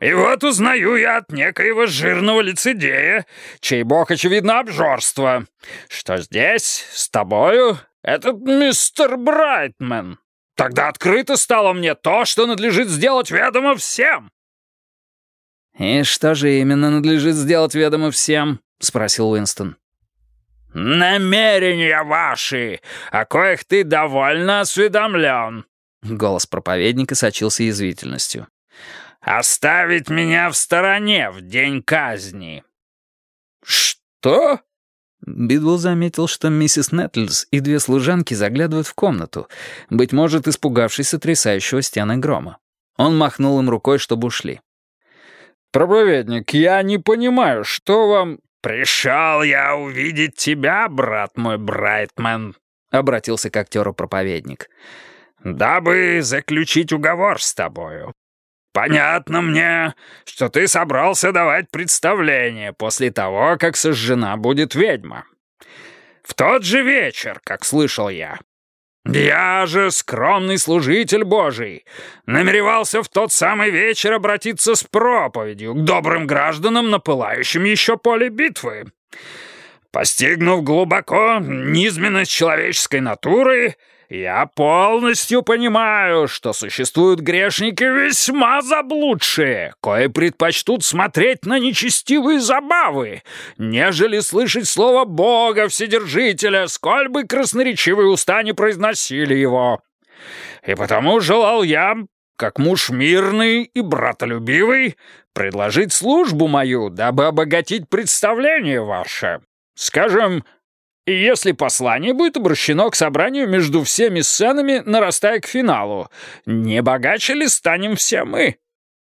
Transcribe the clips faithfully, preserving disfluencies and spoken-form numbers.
И вот узнаю я от некоего жирного лицедея, чей бог, очевидно, обжорство, что здесь, с тобою, этот мистер Брайтман. Тогда открыто стало мне то, что надлежит сделать ведомо всем». «И что же именно надлежит сделать ведомо всем?» — спросил Уинстон. «Намерения ваши, о коих ты довольно осведомлен». Голос проповедника сочился язвительностью. «Оставить меня в стороне в день казни». «Что?» Бидвелл заметил, что миссис Нэттлс и две служанки заглядывают в комнату, быть может, испугавшись сотрясающего стены грома. Он махнул им рукой, чтобы ушли. «Проповедник, я не понимаю, что вам...» «Пришел я увидеть тебя, брат мой Брайтман», — обратился к актеру проповедник, «дабы заключить уговор с тобою. Понятно мне, что ты собрался давать представление после того, как сожжена будет ведьма. В тот же вечер, как слышал я. Я же, скромный служитель Божий, намеревался в тот самый вечер обратиться с проповедью к добрым гражданам на пылающем еще поле битвы. Постигнув глубоко низменность человеческой натуры, я полностью понимаю, что существуют грешники весьма заблудшие, кои предпочтут смотреть на нечестивые забавы, нежели слышать слово Бога Вседержителя, сколь бы красноречивые уста не произносили его. И потому желал я, как муж мирный и братолюбивый, предложить службу мою, дабы обогатить представление ваше. Скажем, если послание будет обращено к собранию между всеми сценами, нарастая к финалу, не богаче ли станем все мы?»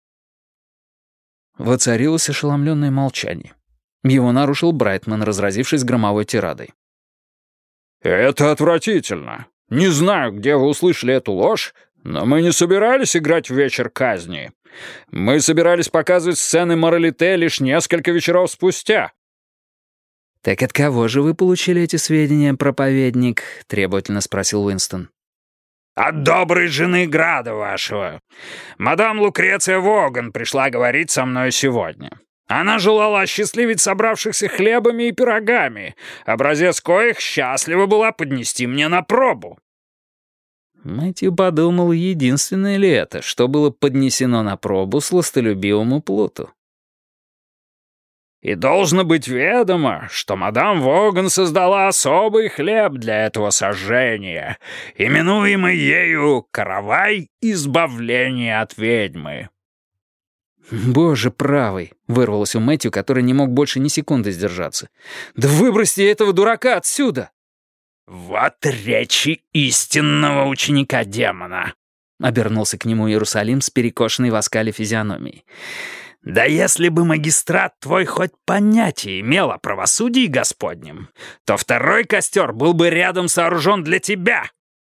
Воцарилось ошеломленное молчание. Его нарушил Брайтман, разразившись громовой тирадой. «Это отвратительно. Не знаю, где вы услышали эту ложь, но мы не собирались играть в вечер казни. Мы собирались показывать сцены моралите лишь несколько вечеров спустя». «Так от кого же вы получили эти сведения, проповедник?» — требовательно спросил Уинстон. «От доброй жены Града вашего. Мадам Лукреция Воган пришла говорить со мной сегодня. Она желала осчастливить собравшихся хлебами и пирогами, образец коих счастлива была поднести мне на пробу». Мэтью подумал, единственное ли это, что было поднесено на пробу сластолюбивому Плуту. «И должно быть ведомо, что мадам Воган создала особый хлеб для этого сожжения, именуемый ею «каравай избавления от ведьмы». «Боже правый!» — вырвалось у Мэтью, который не мог больше ни секунды сдержаться. «Да выбросьте этого дурака отсюда!» «Вот речи истинного ученика демона!» — обернулся к нему Иерусалим с перекошенной в оскале физиономией. «Да если бы магистрат твой хоть понятие имел о правосудии Господнем, то второй костер был бы рядом сооружен для тебя».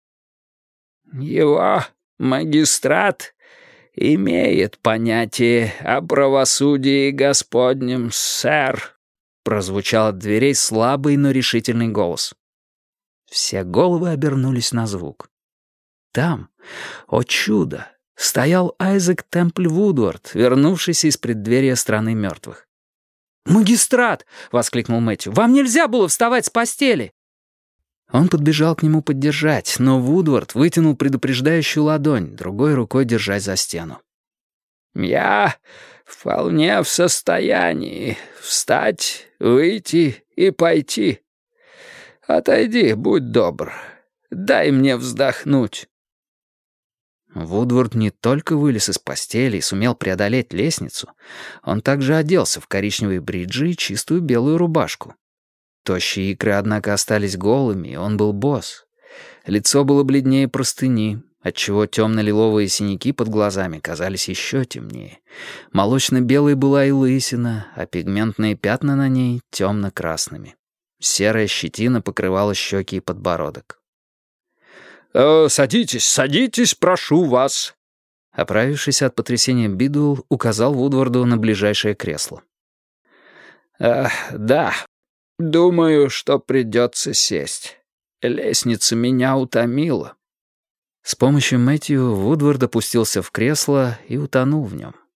«Его магистрат имеет понятие о правосудии Господнем, сэр», прозвучал от дверей слабый, но решительный голос. Все головы обернулись на звук. Там, о чудо, стоял Айзек Темпль Вудвард, вернувшийся из преддверия страны мертвых. «Магистрат!» — воскликнул Мэтью. «Вам нельзя было вставать с постели!» Он подбежал к нему поддержать, но Вудвард вытянул предупреждающую ладонь, другой рукой держась за стену. «Я вполне в состоянии встать, выйти и пойти. Отойди, будь добр, дай мне вздохнуть». Вудвард не только вылез из постели и сумел преодолеть лестницу, он также оделся в коричневые бриджи и чистую белую рубашку. Тощие икры, однако, остались голыми, и он был босс. Лицо было бледнее простыни, отчего темно-лиловые синяки под глазами казались еще темнее. Молочно-белой была и лысина, а пигментные пятна на ней — темно-красными. Серая щетина покрывала щеки и подбородок. «Э, «Садитесь, садитесь, прошу вас». Оправившись от потрясения, Бидуэлл указал Вудварду на ближайшее кресло. «Э, «Да, думаю, что придется сесть. Лестница меня утомила». С помощью Мэтью Вудвард опустился в кресло и утонул в нем.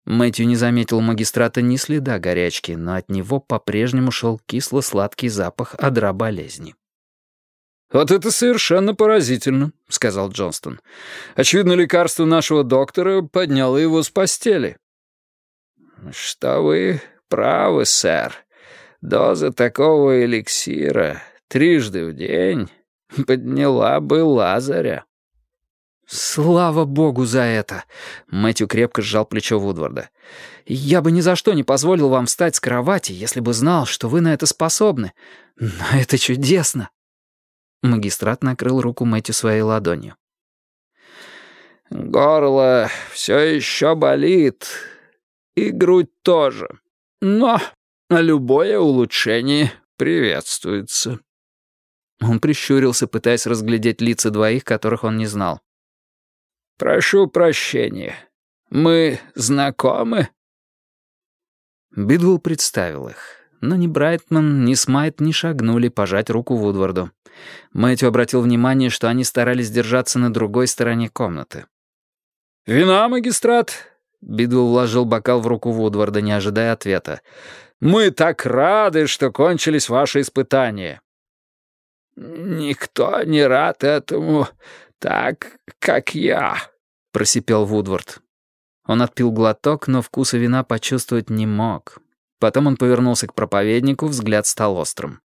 Мэтью не заметил у магистрата ни следа горячки, но от него по-прежнему шел кисло-сладкий запах одра болезни. «Вот это совершенно поразительно», — сказал Джонстон. «Очевидно, лекарство нашего доктора подняло его с постели». «Что вы правы, сэр. Доза такого эликсира трижды в день подняла бы Лазаря». «Слава богу за это!» — Мэтью крепко сжал плечо Вудварда. «Я бы ни за что не позволил вам встать с кровати, если бы знал, что вы на это способны. Но это чудесно!» Магистрат накрыл руку Мэтью своей ладонью. «Горло все еще болит, и грудь тоже. Но любое улучшение приветствуется». Он прищурился, пытаясь разглядеть лица двоих, которых он не знал. «Прошу прощения. Мы знакомы?» Бидвелл представил их, но ни Брайтман, ни Смайт не шагнули пожать руку Вудварду. Мэтью обратил внимание, что они старались держаться на другой стороне комнаты. «Вина, магистрат?» Бидвелл вложил бокал в руку Вудварда, не ожидая ответа. «Мы так рады, что кончились ваши испытания». «Никто не рад этому так, как я», — просипел Вудвард. Он отпил глоток, но вкуса вина почувствовать не мог. Потом он повернулся к проповеднику, взгляд стал острым.